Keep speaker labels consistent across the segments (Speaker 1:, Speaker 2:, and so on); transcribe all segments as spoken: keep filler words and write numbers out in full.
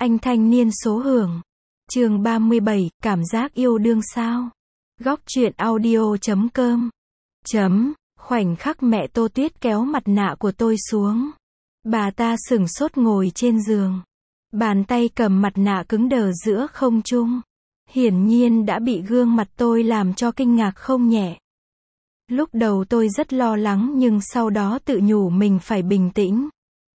Speaker 1: Anh thanh niên số hưởng. Chương ba mươi bảy, cảm giác yêu đương sao? Góc truyện audio chấm com. Chấm, khoảnh khắc mẹ Tô Tuyết kéo mặt nạ của tôi xuống. Bà ta sửng sốt ngồi trên giường. Bàn tay cầm mặt nạ cứng đờ giữa không trung. Hiển nhiên đã bị gương mặt tôi làm cho kinh ngạc không nhẹ. Lúc đầu tôi rất lo lắng nhưng sau đó tự nhủ mình phải bình tĩnh.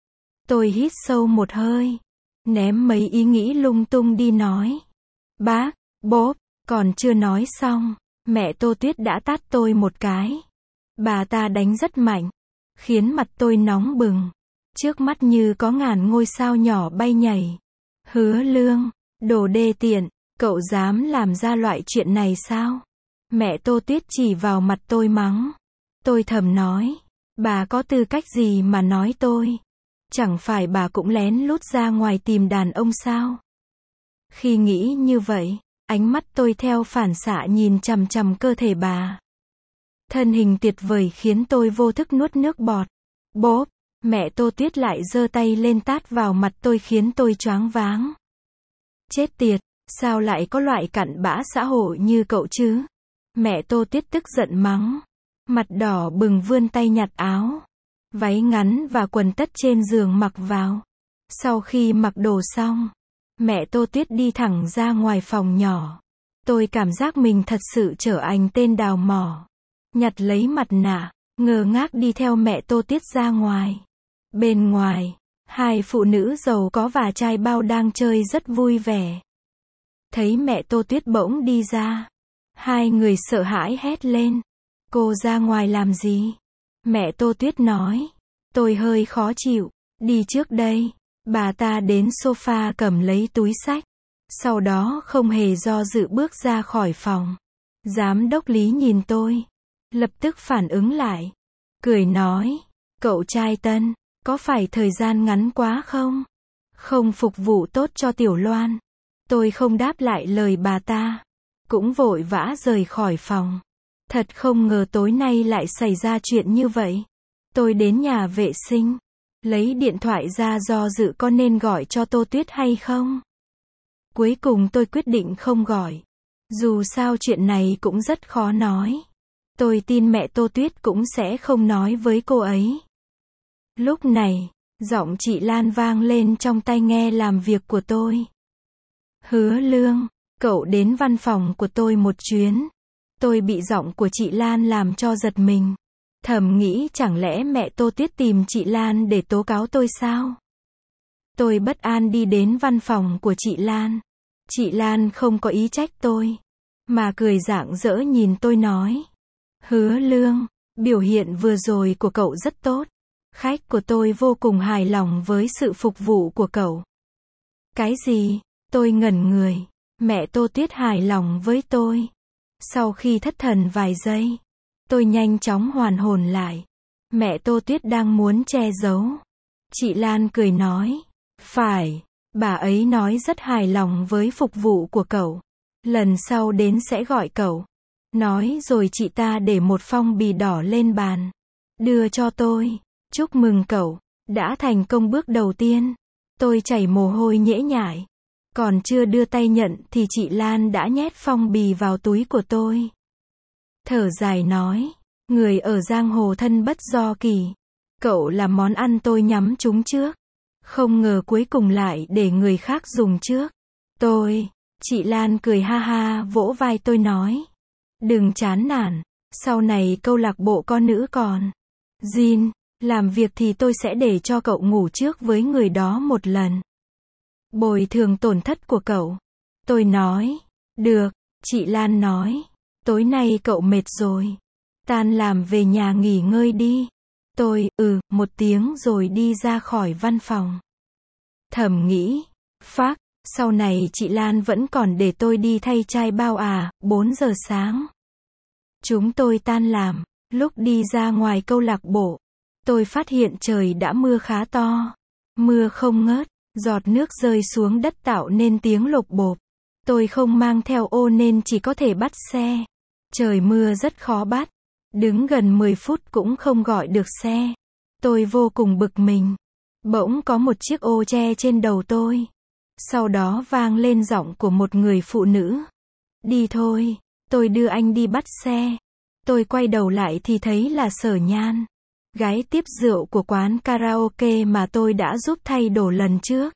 Speaker 1: Tôi hít sâu một hơi. Ném mấy ý nghĩ lung tung đi nói. Bác, bốp, còn chưa nói xong. Mẹ Tô Tuyết đã tát tôi một cái. Bà ta đánh rất mạnh. Khiến mặt tôi nóng bừng. Trước mắt như có ngàn ngôi sao nhỏ bay nhảy. Hứa Lương, đồ đê tiện, cậu dám làm ra loại chuyện này sao? Mẹ Tô Tuyết chỉ vào mặt tôi mắng. Tôi thầm nói. Bà có tư cách gì mà nói tôi? Chẳng phải bà cũng lén lút ra ngoài tìm đàn ông sao? Khi nghĩ như vậy, ánh mắt tôi theo phản xạ nhìn chằm chằm cơ thể bà. Thân hình tuyệt vời khiến tôi vô thức nuốt nước bọt. Bốp, mẹ Tô Tuyết lại giơ tay lên tát vào mặt tôi khiến tôi choáng váng. Chết tiệt, sao lại có loại cặn bã xã hội như cậu chứ? Mẹ Tô Tuyết tức giận mắng. Mặt đỏ bừng vươn tay nhặt áo. Váy ngắn và quần tất trên giường mặc vào. Sau khi mặc đồ xong, mẹ Tô Tuyết đi thẳng ra ngoài phòng nhỏ. Tôi cảm giác mình thật sự trở thành tên đào mỏ. Nhặt lấy mặt nạ, ngơ ngác đi theo mẹ Tô Tuyết ra ngoài. Bên ngoài, hai phụ nữ giàu có và trai bao đang chơi rất vui vẻ. Thấy mẹ Tô Tuyết bỗng đi ra, hai người sợ hãi hét lên. Cô ra ngoài làm gì? Mẹ Tô Tuyết nói. Tôi hơi khó chịu. Đi trước đây. Bà ta đến sofa cầm lấy túi xách. Sau đó không hề do dự bước ra khỏi phòng. Giám đốc Lý nhìn tôi. Lập tức phản ứng lại. Cười nói. Cậu trai tân, có phải thời gian ngắn quá không? Không phục vụ tốt cho Tiểu Loan. Tôi không đáp lại lời bà ta. Cũng vội vã rời khỏi phòng. Thật không ngờ tối nay lại xảy ra chuyện như vậy. Tôi đến nhà vệ sinh. Lấy điện thoại ra do dự có nên gọi cho Tô Tuyết hay không. Cuối cùng tôi quyết định không gọi. Dù sao chuyện này cũng rất khó nói. Tôi tin mẹ Tô Tuyết cũng sẽ không nói với cô ấy. Lúc này, giọng chị Lan vang lên trong tai nghe làm việc của tôi. Hứa Lương, cậu đến văn phòng của tôi một chuyến. Tôi bị giọng của chị Lan làm cho giật mình. Thầm nghĩ chẳng lẽ mẹ Tô Tuyết tìm chị Lan để tố cáo tôi sao? Tôi bất an đi đến văn phòng của chị Lan. Chị Lan không có ý trách tôi, mà cười rạng rỡ nhìn tôi nói. Hứa Lương, biểu hiện vừa rồi của cậu rất tốt. Khách của tôi vô cùng hài lòng với sự phục vụ của cậu. Cái gì? Tôi ngẩn người. Mẹ Tô Tuyết hài lòng với tôi. Sau khi thất thần vài giây, tôi nhanh chóng hoàn hồn lại. Mẹ Tô Tuyết đang muốn che giấu. Chị Lan cười nói. Phải, bà ấy nói rất hài lòng với phục vụ của cậu. Lần sau đến sẽ gọi cậu. Nói rồi chị ta để một phong bì đỏ lên bàn. Đưa cho tôi. Chúc mừng cậu, đã thành công bước đầu tiên. Tôi chảy mồ hôi nhễ nhại. Còn chưa đưa tay nhận thì chị Lan đã nhét phong bì vào túi của tôi. Thở dài nói. Người ở giang hồ thân bất do kỳ. Cậu là món ăn tôi nhắm trúng trước. Không ngờ cuối cùng lại để người khác dùng trước. Tôi. Chị Lan cười ha ha vỗ vai tôi nói. Đừng chán nản. Sau này câu lạc bộ con nữ còn. Jin, làm việc thì tôi sẽ để cho cậu ngủ trước với người đó một lần. Bồi thường tổn thất của cậu. Tôi nói. Được. Chị Lan nói. Tối nay cậu mệt rồi. Tan làm về nhà nghỉ ngơi đi. Tôi, ừ, một tiếng rồi đi ra khỏi văn phòng. Thầm nghĩ. Phác, sau này chị Lan vẫn còn để tôi đi thay chai bao à, bốn giờ sáng. Chúng tôi tan làm. Lúc đi ra ngoài câu lạc bộ, tôi phát hiện trời đã mưa khá to. Mưa không ngớt. Giọt nước rơi xuống đất tạo nên tiếng lộp bộp. Tôi không mang theo ô nên chỉ có thể bắt xe. Trời mưa rất khó bắt. Đứng gần mười phút cũng không gọi được xe. Tôi vô cùng bực mình. Bỗng có một chiếc ô che trên đầu tôi. Sau đó vang lên giọng của một người phụ nữ. Đi thôi, tôi đưa anh đi bắt xe. Tôi quay đầu lại thì thấy là Sở Nhan, gái tiếp rượu của quán karaoke mà tôi đã giúp thay đồ lần trước.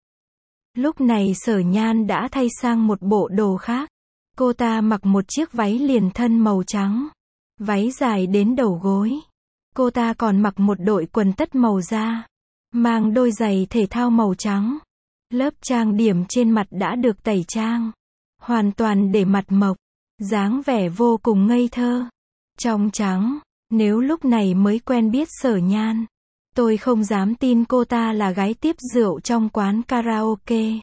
Speaker 1: Lúc này Sở Nhan đã thay sang một bộ đồ khác. Cô ta mặc một chiếc váy liền thân màu trắng, váy dài đến đầu gối. Cô ta còn mặc một đội quần tất màu da, mang đôi giày thể thao màu trắng. Lớp trang điểm trên mặt đã được tẩy trang, hoàn toàn để mặt mộc, dáng vẻ vô cùng ngây thơ, trong trắng. Nếu lúc này mới quen biết Sở Nhan, tôi không dám tin cô ta là gái tiếp rượu trong quán karaoke.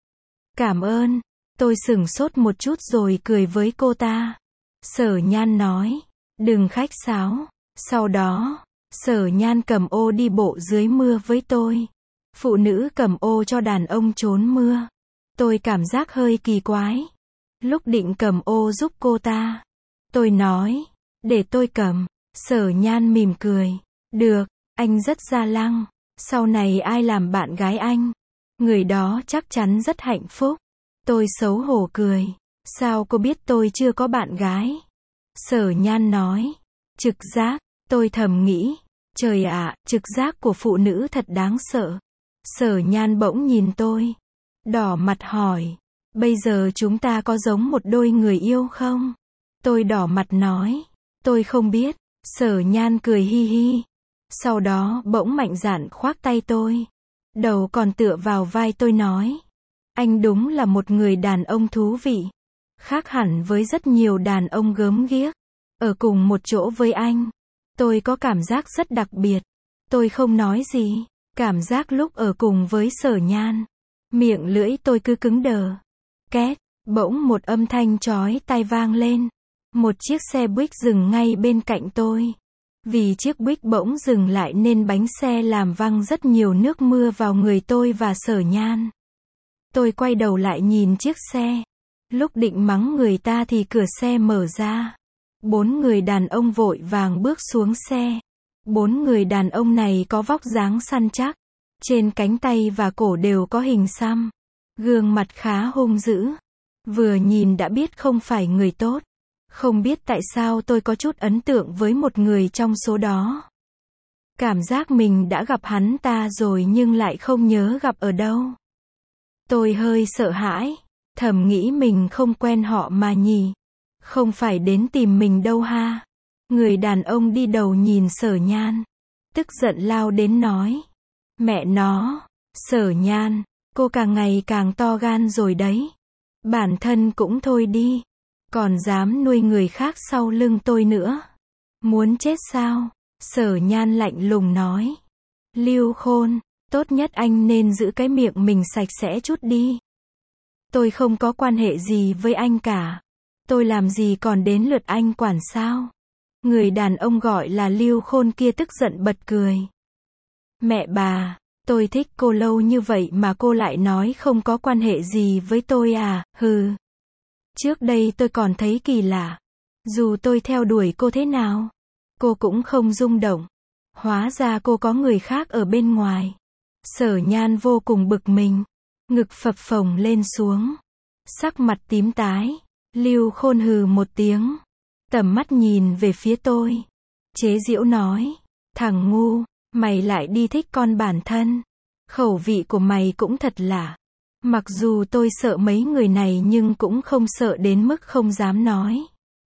Speaker 1: Cảm ơn. Tôi sửng sốt một chút rồi cười với cô ta. Sở Nhan nói, đừng khách sáo. Sau đó, Sở Nhan cầm ô đi bộ dưới mưa với tôi. Phụ nữ cầm ô cho đàn ông trốn mưa. Tôi cảm giác hơi kỳ quái. Lúc định cầm ô giúp cô ta, tôi nói, để tôi cầm. Sở Nhan mỉm cười. Được, anh rất ga lăng. Sau này ai làm bạn gái anh, người đó chắc chắn rất hạnh phúc. Tôi xấu hổ cười. Sao cô biết tôi chưa có bạn gái? Sở Nhan nói. Trực giác. Tôi thầm nghĩ. Trời ạ, trực giác của phụ nữ thật đáng sợ. Sở Nhan bỗng nhìn tôi, đỏ mặt hỏi. Bây giờ chúng ta có giống một đôi người yêu không? Tôi đỏ mặt nói. Tôi không biết. Sở Nhan cười hi hi. Sau đó bỗng mạnh dạn khoác tay tôi. Đầu còn tựa vào vai tôi nói. Anh đúng là một người đàn ông thú vị. Khác hẳn với rất nhiều đàn ông gớm ghiếc. Ở cùng một chỗ với anh, tôi có cảm giác rất đặc biệt. Tôi không nói gì. Cảm giác lúc ở cùng với Sở Nhan, miệng lưỡi tôi cứ cứng đờ. Két, bỗng một âm thanh chói tai vang lên. Một chiếc xe buýt dừng ngay bên cạnh tôi. Vì chiếc buýt bỗng dừng lại nên bánh xe làm văng rất nhiều nước mưa vào người tôi và Sở Nhan. Tôi quay đầu lại nhìn chiếc xe. Lúc định mắng người ta thì cửa xe mở ra. Bốn người đàn ông vội vàng bước xuống xe. Bốn người đàn ông này có vóc dáng săn chắc. Trên cánh tay và cổ đều có hình xăm. Gương mặt khá hung dữ. Vừa nhìn đã biết không phải người tốt. Không biết tại sao tôi có chút ấn tượng với một người trong số đó. Cảm giác mình đã gặp hắn ta rồi nhưng lại không nhớ gặp ở đâu. Tôi hơi sợ hãi. Thầm nghĩ mình không quen họ mà nhỉ. Không phải đến tìm mình đâu ha. Người đàn ông đi đầu nhìn Sở Nhan, tức giận lao đến nói. Mẹ nó, Sở Nhan, cô càng ngày càng to gan rồi đấy. Bản thân cũng thôi đi. Còn dám nuôi người khác sau lưng tôi nữa. Muốn chết sao? Sở Nhan lạnh lùng nói. Lưu Khôn, tốt nhất anh nên giữ cái miệng mình sạch sẽ chút đi. Tôi không có quan hệ gì với anh cả. Tôi làm gì còn đến lượt anh quản sao? Người đàn ông gọi là Lưu Khôn kia tức giận bật cười. Mẹ bà, tôi thích cô lâu như vậy mà cô lại nói không có quan hệ gì với tôi à, hừ. Trước đây tôi còn thấy kỳ lạ. Dù tôi theo đuổi cô thế nào, cô cũng không rung động. Hóa ra cô có người khác ở bên ngoài. Sở Nhan vô cùng bực mình. Ngực phập phồng lên xuống. Sắc mặt tím tái. Lưu Khôn hừ một tiếng. Tầm mắt nhìn về phía tôi. Chế giễu nói. Thằng ngu, mày lại đi thích con bản thân. Khẩu vị của mày cũng thật lạ. Mặc dù tôi sợ mấy người này nhưng cũng không sợ đến mức không dám nói.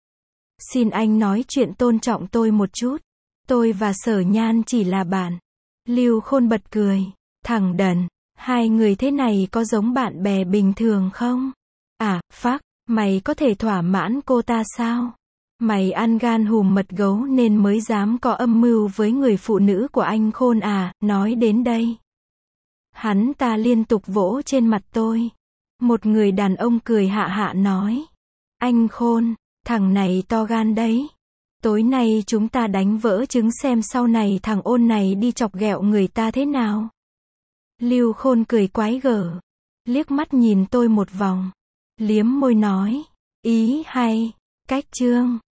Speaker 1: Xin anh nói chuyện tôn trọng tôi một chút. Tôi và Sở Nhan chỉ là bạn. Lưu Khôn bật cười. Thằng đần, hai người thế này có giống bạn bè bình thường không? À, phác, mày có thể thỏa mãn cô ta sao? Mày ăn gan hùm mật gấu nên mới dám có âm mưu với người phụ nữ của anh Khôn à, nói đến đây. Hắn ta liên tục vỗ trên mặt tôi. Một người đàn ông cười hạ hạ nói. Anh Khôn, thằng này to gan đấy. Tối nay chúng ta đánh vỡ trứng xem sau này thằng ôn này đi chọc ghẹo người ta thế nào. Lưu Khôn cười quái gở. Liếc mắt nhìn tôi một vòng. Liếm môi nói. Ý hay. Cách chương.